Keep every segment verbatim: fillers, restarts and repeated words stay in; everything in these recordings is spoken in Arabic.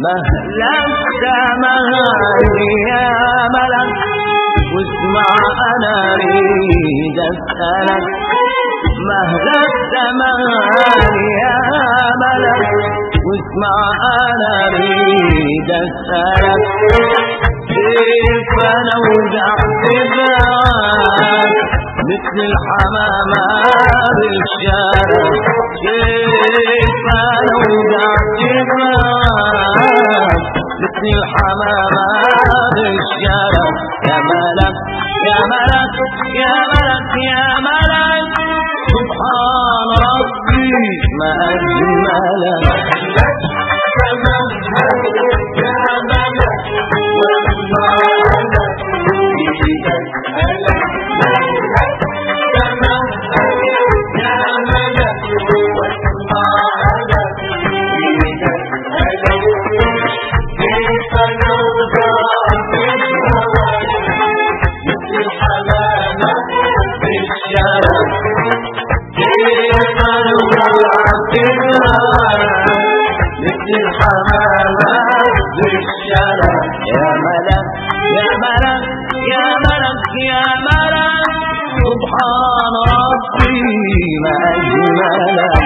مهلك مهلي يا ملك واسمع انا اريد اسألك مهلك مهلي يا ملك واسمع انا اريد اسألك كيف انا وجعت بهواك مثل الحمامة بالشارع كيف انا وجعت بهواك مثل الحمامة بالشارع يا ملك يا ملك يا ملك يا ملك سبحان ربي ما أجملك سبحان ربي ما أجملك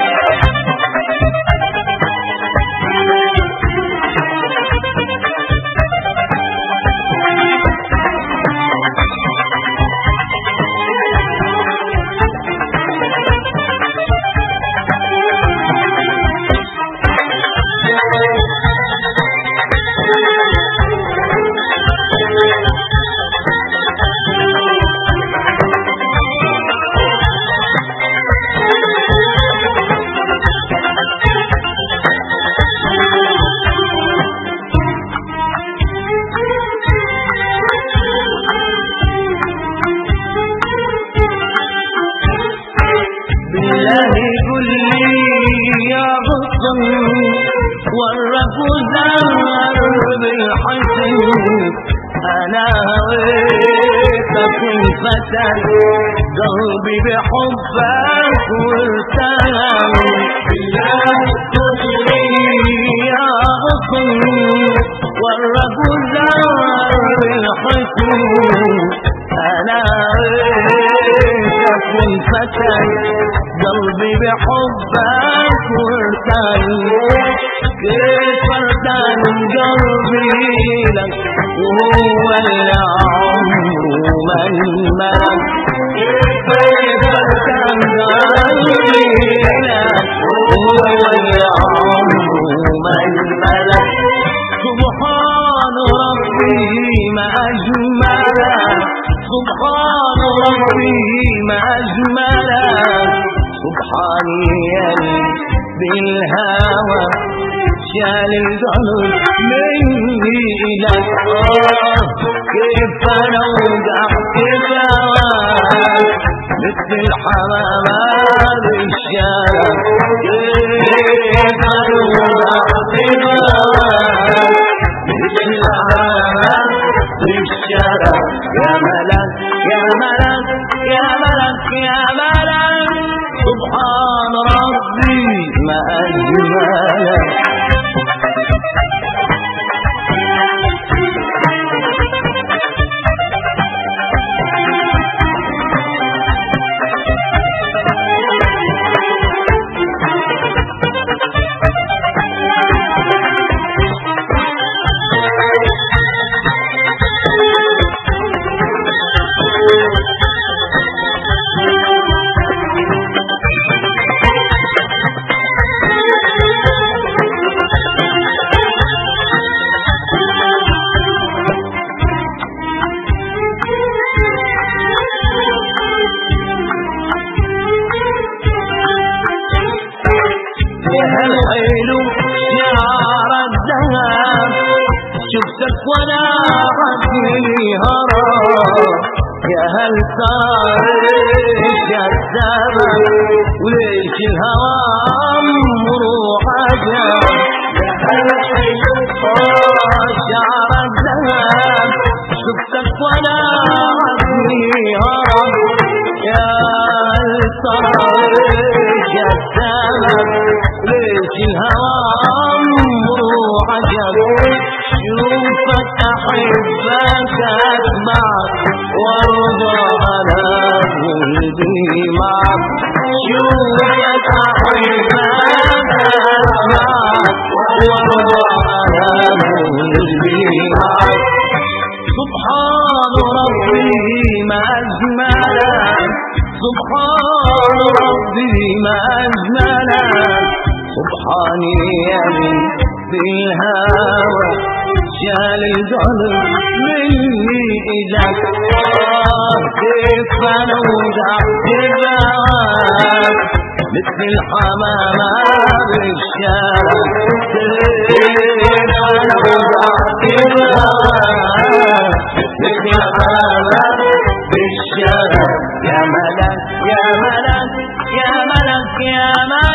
ورك وزهر بالحسن انا هويتك انفتن قلبي بحبك وارتهن بالله كلي يا غصن ورك وزهر بالحسن انا هويتك انفتن قلبي بحبك وارتهن كيف ارتهن قلبي لك وهو اللي عمره ما انملك كيف ارتهن قلبي لك وهو اللي عمره ما انملك سبحان ربي ما اجملك سبحان ربي ما اجملك سبحاني بالهوى شال القلب مني إليك آه كيف انا وقعت بهواك مثل الحمامة بالشارع كيف انا وقعت بهواك مثل الحمامة بالشارع يا ملك يا ملك يا ملك يا ملك سبحان ربي ما أجملك الحلو شعر الذهب شفتك وانا عقلي هرب يا هل صار ايش السبب وليش الهوى مروح عجب يا هل الحلو شعر الذهب شفتك وانا عقلي هرب يا هل صار ايش السبب ليش الهوى مروح عجب أحبك أسمعك وارضى على قلبي معك شوفك أحبك أسمعك وارضى على قلبي معك سبحان ربي ما أجملك سبحان ربي ما أجملك سبحاني يا من بالهوى شال القلب مني إلك آه كيف أنا وجعت بهواك مثل الحمامة بالشارع كيف أنا وجعت بهواك مثل الحمامة بالشارع يا ملك يا ملك يا ملك يا ملك